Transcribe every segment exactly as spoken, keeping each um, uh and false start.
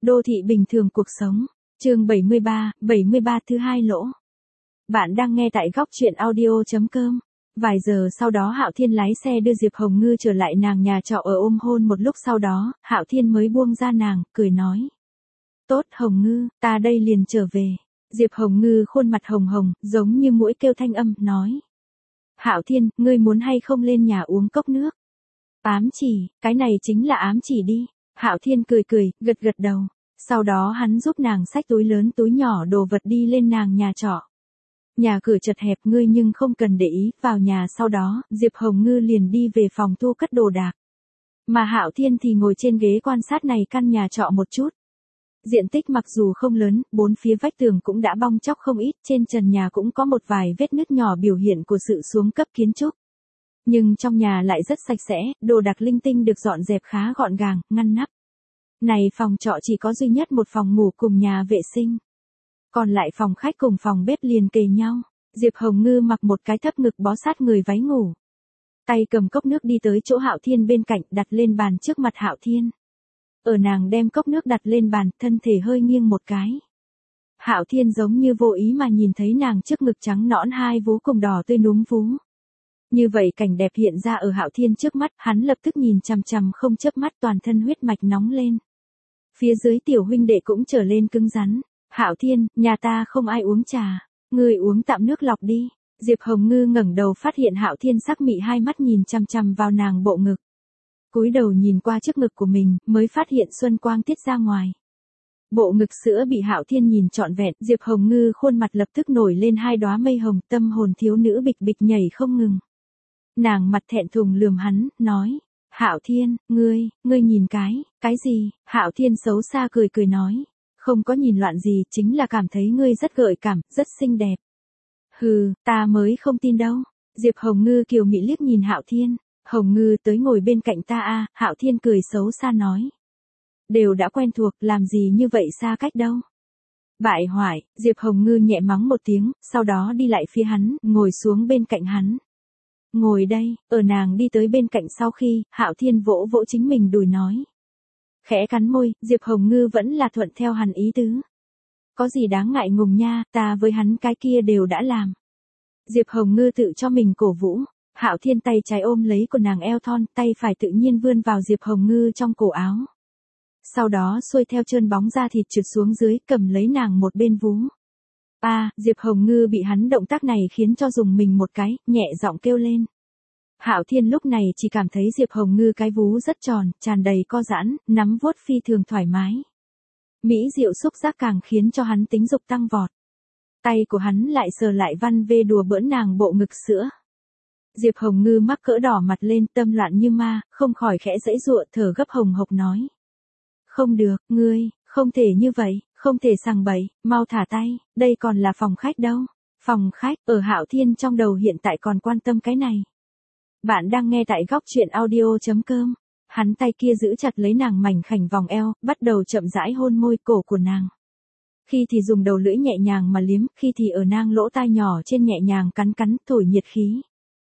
Đô thị bình thường cuộc sống. Chương bảy mươi ba, bảy mươi ba thứ hai lỗ. Bạn đang nghe tại góc truyện audio chấm com. Vài giờ sau đó Hạo Thiên lái xe đưa Diệp Hồng Ngư trở lại nàng nhà trọ ở ôm hôn một lúc sau đó, Hạo Thiên mới buông ra nàng, cười nói. Tốt Hồng Ngư, ta đây liền trở về. Diệp Hồng Ngư khuôn mặt hồng hồng, giống như muỗi kêu thanh âm, nói. Hạo Thiên, ngươi muốn hay không lên nhà uống cốc nước? Ám chỉ, cái này chính là ám chỉ đi. Hạo Thiên cười cười, gật gật đầu. Sau đó hắn giúp nàng xách túi lớn túi nhỏ đồ vật đi lên nàng nhà trọ. Nhà cửa chật hẹp ngươi nhưng không cần để ý, vào nhà sau đó, Diệp Hồng Ngư liền đi về phòng thu cất đồ đạc. Mà Hạo Thiên thì ngồi trên ghế quan sát này căn nhà trọ một chút. Diện tích mặc dù không lớn, bốn phía vách tường cũng đã bong tróc không ít, trên trần nhà cũng có một vài vết nứt nhỏ biểu hiện của sự xuống cấp kiến trúc. Nhưng trong nhà lại rất sạch sẽ, đồ đạc linh tinh được dọn dẹp khá gọn gàng, ngăn nắp. Này phòng trọ chỉ có duy nhất một phòng ngủ cùng nhà vệ sinh. Còn lại phòng khách cùng phòng bếp liền kề nhau. Diệp Hồng Ngư mặc một cái thấp ngực bó sát người váy ngủ. Tay cầm cốc nước đi tới chỗ Hạo Thiên bên cạnh, đặt lên bàn trước mặt Hạo Thiên. Ở nàng đem cốc nước đặt lên bàn, thân thể hơi nghiêng một cái. Hạo Thiên giống như vô ý mà nhìn thấy nàng trước ngực trắng nõn hai vú cùng đỏ tươi núm vú. Như vậy cảnh đẹp hiện ra ở Hạo Thiên trước mắt, hắn lập tức nhìn chằm chằm không chớp mắt, toàn thân huyết mạch nóng lên. Phía dưới tiểu huynh đệ cũng trở lên cứng rắn. Hạo Thiên, nhà ta không ai uống trà, ngươi uống tạm nước lọc đi. Diệp Hồng Ngư ngẩng đầu phát hiện Hạo Thiên sắc mị hai mắt nhìn chằm chằm vào nàng bộ ngực. Cúi đầu nhìn qua trước ngực của mình, mới phát hiện xuân quang tiết ra ngoài. Bộ ngực sữa bị Hạo Thiên nhìn trọn vẹn, Diệp Hồng Ngư khuôn mặt lập tức nổi lên hai đóa mây hồng, tâm hồn thiếu nữ bịch bịch nhảy không ngừng. Nàng mặt thẹn thùng lườm hắn, nói, Hạo Thiên, ngươi, ngươi nhìn cái, cái gì? Hạo Thiên xấu xa cười cười nói, không có nhìn loạn gì, chính là cảm thấy ngươi rất gợi cảm, rất xinh đẹp. Hừ, ta mới không tin đâu. Diệp Hồng Ngư kiều mị liếc nhìn Hạo Thiên, Hồng Ngư tới ngồi bên cạnh ta a. Hạo Thiên cười xấu xa nói. Đều đã quen thuộc, làm gì như vậy xa cách đâu. Bại hoại, Diệp Hồng Ngư nhẹ mắng một tiếng, sau đó đi lại phía hắn, ngồi xuống bên cạnh hắn. Ngồi đây, ở nàng đi tới bên cạnh sau khi, Hạo Thiên vỗ vỗ chính mình đùi nói. Khẽ cắn môi, Diệp Hồng Ngư vẫn là thuận theo hắn ý tứ. Có gì đáng ngại ngùng nha, ta với hắn cái kia đều đã làm. Diệp Hồng Ngư tự cho mình cổ vũ. Hạo Thiên tay trái ôm lấy của nàng eo thon, tay phải tự nhiên vươn vào Diệp Hồng Ngư trong cổ áo. Sau đó xuôi theo trơn bóng da thịt trượt xuống dưới, cầm lấy nàng một bên vú. A, à, Diệp Hồng Ngư bị hắn động tác này khiến cho dùng mình một cái, nhẹ giọng kêu lên. Hạo Thiên lúc này chỉ cảm thấy Diệp Hồng Ngư cái vú rất tròn, tràn đầy co giãn, nắm vuốt phi thường thoải mái. Mỹ diệu xúc giác càng khiến cho hắn tính dục tăng vọt. Tay của hắn lại sờ lại văn vê đùa bỡn nàng bộ ngực sữa. Diệp Hồng Ngư mắc cỡ đỏ mặt lên, tâm loạn như ma, không khỏi khẽ giãy giụa, thở gấp hồng hộc nói. Không được, ngươi, không thể như vậy, không thể sằng bậy, mau thả tay, đây còn là phòng khách đâu. Phòng khách, ở Hạo Thiên trong đầu hiện tại còn quan tâm cái này. Bạn đang nghe tại góc truyện audio chấm com. Hắn tay kia giữ chặt lấy nàng mảnh khảnh vòng eo, bắt đầu chậm rãi hôn môi cổ của nàng. Khi thì dùng đầu lưỡi nhẹ nhàng mà liếm, khi thì ở nang lỗ tai nhỏ trên nhẹ nhàng cắn cắn, thổi nhiệt khí.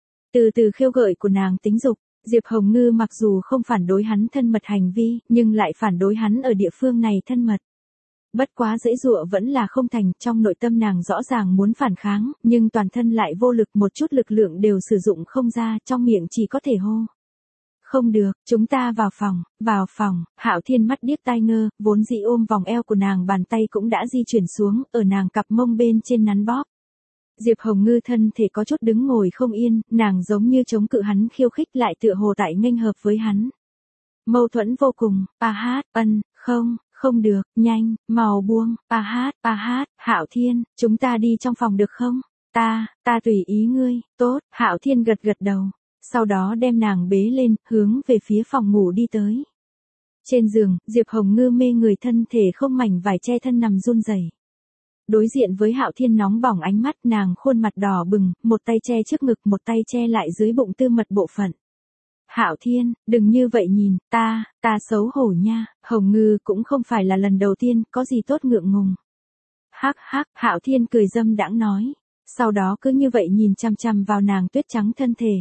Từ từ khiêu gợi của nàng tính dục, Diệp Hồng Ngư mặc dù không phản đối hắn thân mật hành vi, nhưng lại phản đối hắn ở địa phương này thân mật. Bất quá dễ dụa vẫn là không thành, trong nội tâm nàng rõ ràng muốn phản kháng, nhưng toàn thân lại vô lực, một chút lực lượng đều sử dụng không ra, trong miệng chỉ có thể hô. Không được, chúng ta vào phòng, vào phòng. Hạo Thiên mắt điếc tai ngơ, vốn dĩ ôm vòng eo của nàng, bàn tay cũng đã di chuyển xuống, ở nàng cặp mông bên trên nắn bóp. Diệp Hồng Ngư thân thể có chút đứng ngồi không yên, nàng giống như chống cự hắn khiêu khích, lại tựa hồ tại nghênh hợp với hắn. Mâu thuẫn vô cùng, a hát, ân, không, không được, nhanh, mau buông, a hát, a hát, Hạo Thiên, chúng ta đi trong phòng được không? Ta, ta tùy ý ngươi, tốt, Hạo Thiên gật gật đầu. Sau đó đem nàng bế lên, hướng về phía phòng ngủ đi tới. Trên giường, Diệp Hồng Ngư mê người thân thể không mảnh vải che thân nằm run rẩy. Đối diện với Hạo Thiên nóng bỏng ánh mắt, nàng khuôn mặt đỏ bừng, một tay che trước ngực, một tay che lại dưới bụng tư mật bộ phận. Hạo Thiên, đừng như vậy nhìn, ta, ta xấu hổ nha. Hồng Ngư cũng không phải là lần đầu tiên, có gì tốt ngượng ngùng. Hắc hắc, Hạo Thiên cười dâm đãng nói. Sau đó cứ như vậy nhìn chăm chăm vào nàng tuyết trắng thân thể.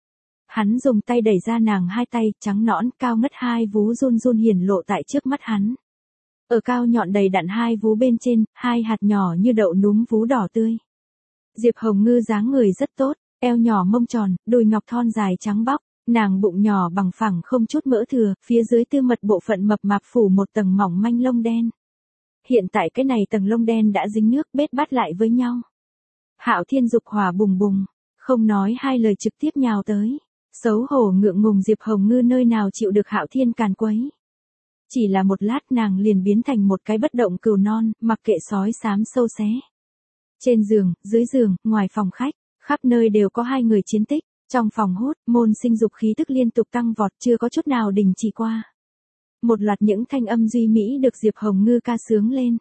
Hắn dùng tay đẩy ra nàng hai tay, trắng nõn, cao ngất hai vú run run hiển lộ tại trước mắt hắn. Ở cao nhọn đầy đặn hai vú bên trên, hai hạt nhỏ như đậu núm vú đỏ tươi. Diệp Hồng Ngư dáng người rất tốt, eo nhỏ mông tròn, đùi ngọc thon dài trắng bóc, nàng bụng nhỏ bằng phẳng không chút mỡ thừa, phía dưới tư mật bộ phận mập mạp phủ một tầng mỏng manh lông đen. Hiện tại cái này tầng lông đen đã dính nước bết bát lại với nhau. Hạo Thiên dục hỏa bùng bùng, không nói hai lời trực tiếp nhào tới. Xấu hổ ngượng ngùng Diệp Hồng Ngư nơi nào chịu được Hạo Thiên càn quấy. Chỉ là một lát nàng liền biến thành một cái bất động cừu non, mặc kệ sói xám sâu xé. Trên giường, dưới giường, ngoài phòng khách, khắp nơi đều có hai người chiến tích. Trong phòng hút, môn sinh dục khí tức liên tục tăng vọt chưa có chút nào đình chỉ qua. Một loạt những thanh âm duy mỹ được Diệp Hồng Ngư ca sướng lên.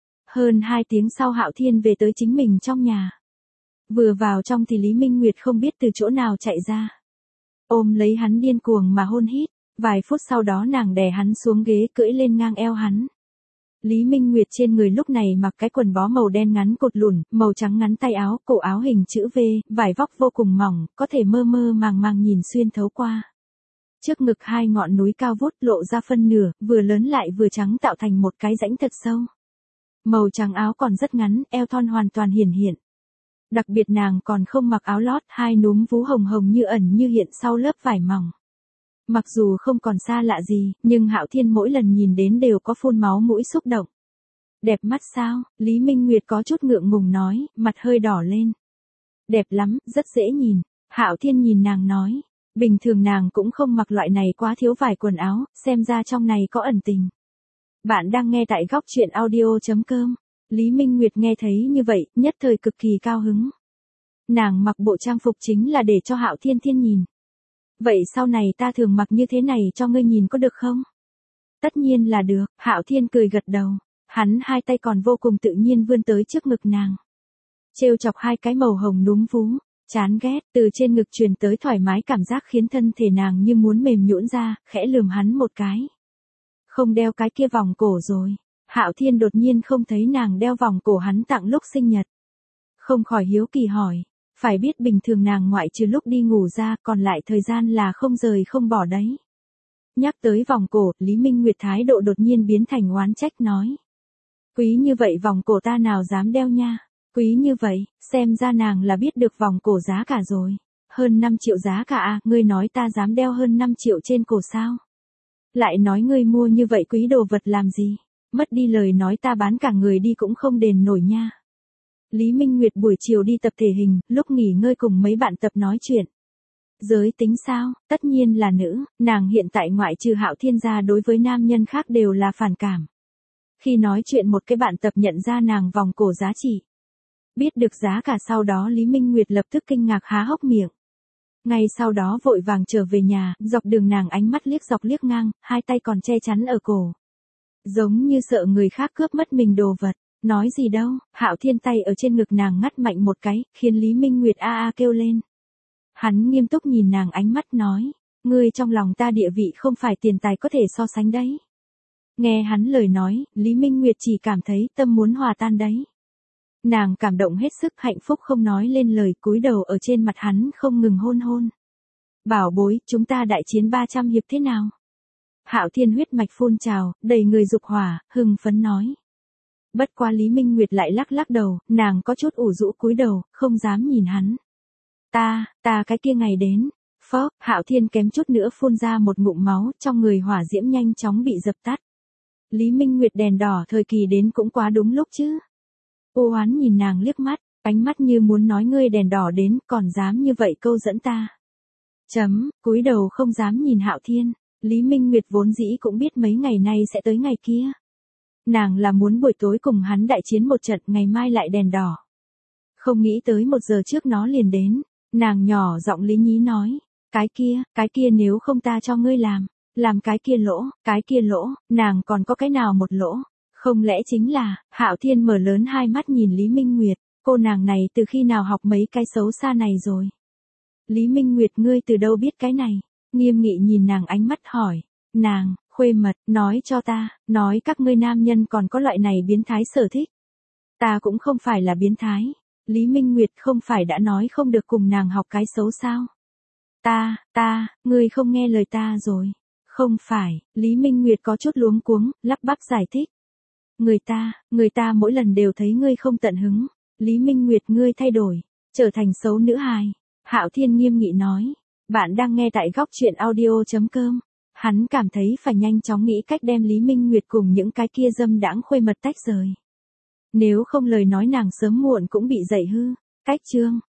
Hơn hai tiếng sau Hạo Thiên về tới chính mình trong nhà. Vừa vào trong thì Lý Minh Nguyệt không biết từ chỗ nào chạy ra. Ôm lấy hắn điên cuồng mà hôn hít, vài phút sau đó nàng đè hắn xuống ghế cưỡi lên ngang eo hắn. Lý Minh Nguyệt trên người lúc này mặc cái quần bó màu đen ngắn cột lùn, màu trắng ngắn tay áo, cổ áo hình chữ V, vải vóc vô cùng mỏng, có thể mơ mơ màng màng nhìn xuyên thấu qua. Trước ngực hai ngọn núi cao vút lộ ra phân nửa, vừa lớn lại vừa trắng tạo thành một cái rãnh thật sâu. Màu trắng áo còn rất ngắn, eo thon hoàn toàn hiển hiện. Đặc biệt nàng còn không mặc áo lót, hai núm vú hồng hồng như ẩn như hiện sau lớp vải mỏng. Mặc dù không còn xa lạ gì, nhưng Hạo Thiên mỗi lần nhìn đến đều có phun máu mũi xúc động. Đẹp mắt sao? Lý Minh Nguyệt có chút ngượng ngùng nói, mặt hơi đỏ lên. Đẹp lắm, rất dễ nhìn. Hạo Thiên nhìn nàng nói, bình thường nàng cũng không mặc loại này quá thiếu vải quần áo, xem ra trong này có ẩn tình. Bạn đang nghe tại góc truyện audio chấm com. Lý Minh Nguyệt nghe thấy như vậy, nhất thời cực kỳ cao hứng. Nàng mặc bộ trang phục chính là để cho Hạo Thiên Thiên nhìn. Vậy sau này ta thường mặc như thế này cho ngươi nhìn có được không? Tất nhiên là được, Hạo Thiên cười gật đầu. Hắn hai tay còn vô cùng tự nhiên vươn tới trước ngực nàng. Trêu chọc hai cái màu hồng núm vú, chán ghét, từ trên ngực truyền tới thoải mái cảm giác khiến thân thể nàng như muốn mềm nhũn ra, khẽ lườm hắn một cái. Không đeo cái kia vòng cổ rồi. Hạo Thiên đột nhiên không thấy nàng đeo vòng cổ hắn tặng lúc sinh nhật. Không khỏi hiếu kỳ hỏi, phải biết bình thường nàng ngoại trừ lúc đi ngủ ra còn lại thời gian là không rời không bỏ đấy. Nhắc tới vòng cổ, Lý Minh Nguyệt thái độ đột nhiên biến thành oán trách nói. Quý như vậy vòng cổ ta nào dám đeo nha, quý như vậy, xem ra nàng là biết được vòng cổ giá cả rồi. Hơn năm triệu giá cả à, ngươi nói ta dám đeo hơn năm triệu trên cổ sao? Lại nói ngươi mua như vậy quý đồ vật làm gì? Mất đi lời nói ta bán cả người đi cũng không đền nổi nha. Lý Minh Nguyệt buổi chiều đi tập thể hình, lúc nghỉ ngơi cùng mấy bạn tập nói chuyện. Giới tính sao? Tất nhiên là nữ, nàng hiện tại ngoại trừ Hạo Thiên gia đối với nam nhân khác đều là phản cảm. Khi nói chuyện một cái bạn tập nhận ra nàng vòng cổ giá trị. Biết được giá cả sau đó Lý Minh Nguyệt lập tức kinh ngạc há hốc miệng. Ngay sau đó vội vàng trở về nhà, dọc đường nàng ánh mắt liếc dọc liếc ngang, hai tay còn che chắn ở cổ. Giống như sợ người khác cướp mất mình đồ vật. Nói gì đâu, Hạo Thiên tay ở trên ngực nàng ngắt mạnh một cái, khiến Lý Minh Nguyệt a a kêu lên. Hắn nghiêm túc nhìn nàng ánh mắt nói, ngươi trong lòng ta địa vị không phải tiền tài có thể so sánh đấy. Nghe hắn lời nói, Lý Minh Nguyệt chỉ cảm thấy tâm muốn hòa tan đấy. Nàng cảm động hết sức hạnh phúc không nói lên lời, cúi đầu ở trên mặt hắn không ngừng hôn hôn. Bảo bối, chúng ta đại chiến ba trăm hiệp thế nào? Hạo Thiên huyết mạch phun trào, đầy người dục hỏa, hưng phấn nói. Bất quá Lý Minh Nguyệt lại lắc lắc đầu, nàng có chút ủ rũ cúi đầu, không dám nhìn hắn. Ta, ta cái kia ngày đến. Phó, Hạo Thiên kém chút nữa phun ra một ngụm máu, trong người hỏa diễm nhanh chóng bị dập tắt. Lý Minh Nguyệt đèn đỏ thời kỳ đến cũng quá đúng lúc chứ. Ô oán nhìn nàng liếc mắt, ánh mắt như muốn nói ngươi đèn đỏ đến, còn dám như vậy câu dẫn ta. Chấm, cúi đầu không dám nhìn Hạo Thiên. Lý Minh Nguyệt vốn dĩ cũng biết mấy ngày nay sẽ tới ngày kia. Nàng là muốn buổi tối cùng hắn đại chiến một trận, ngày mai lại đèn đỏ. Không nghĩ tới một giờ trước nó liền đến. Nàng nhỏ giọng lý nhí nói, cái kia, cái kia nếu không ta cho ngươi làm, làm cái kia lỗ, cái kia lỗ, nàng còn có cái nào một lỗ, không lẽ chính là, Hạo Thiên mở lớn hai mắt nhìn Lý Minh Nguyệt, cô nàng này từ khi nào học mấy cái xấu xa này rồi. Lý Minh Nguyệt ngươi từ đâu biết cái này, nghiêm nghị nhìn nàng ánh mắt hỏi, nàng, khuê mật, nói cho ta, nói các ngươi nam nhân còn có loại này biến thái sở thích. Ta cũng không phải là biến thái. Lý Minh Nguyệt không phải đã nói không được cùng nàng học cái xấu sao? Ta, ta, ngươi không nghe lời ta rồi. Không phải, Lý Minh Nguyệt có chút luống cuống, lắp bắp giải thích. Người ta, người ta mỗi lần đều thấy ngươi không tận hứng. Lý Minh Nguyệt ngươi thay đổi, trở thành xấu nữ hài. Hạo Thiên nghiêm nghị nói. Bạn đang nghe tại góc chuyện audio.com. Hắn cảm thấy phải nhanh chóng nghĩ cách đem Lý Minh Nguyệt cùng những cái kia dâm đãng khuê mật tách rời. Nếu không lời nói nàng sớm muộn cũng bị dạy hư. Cách chương.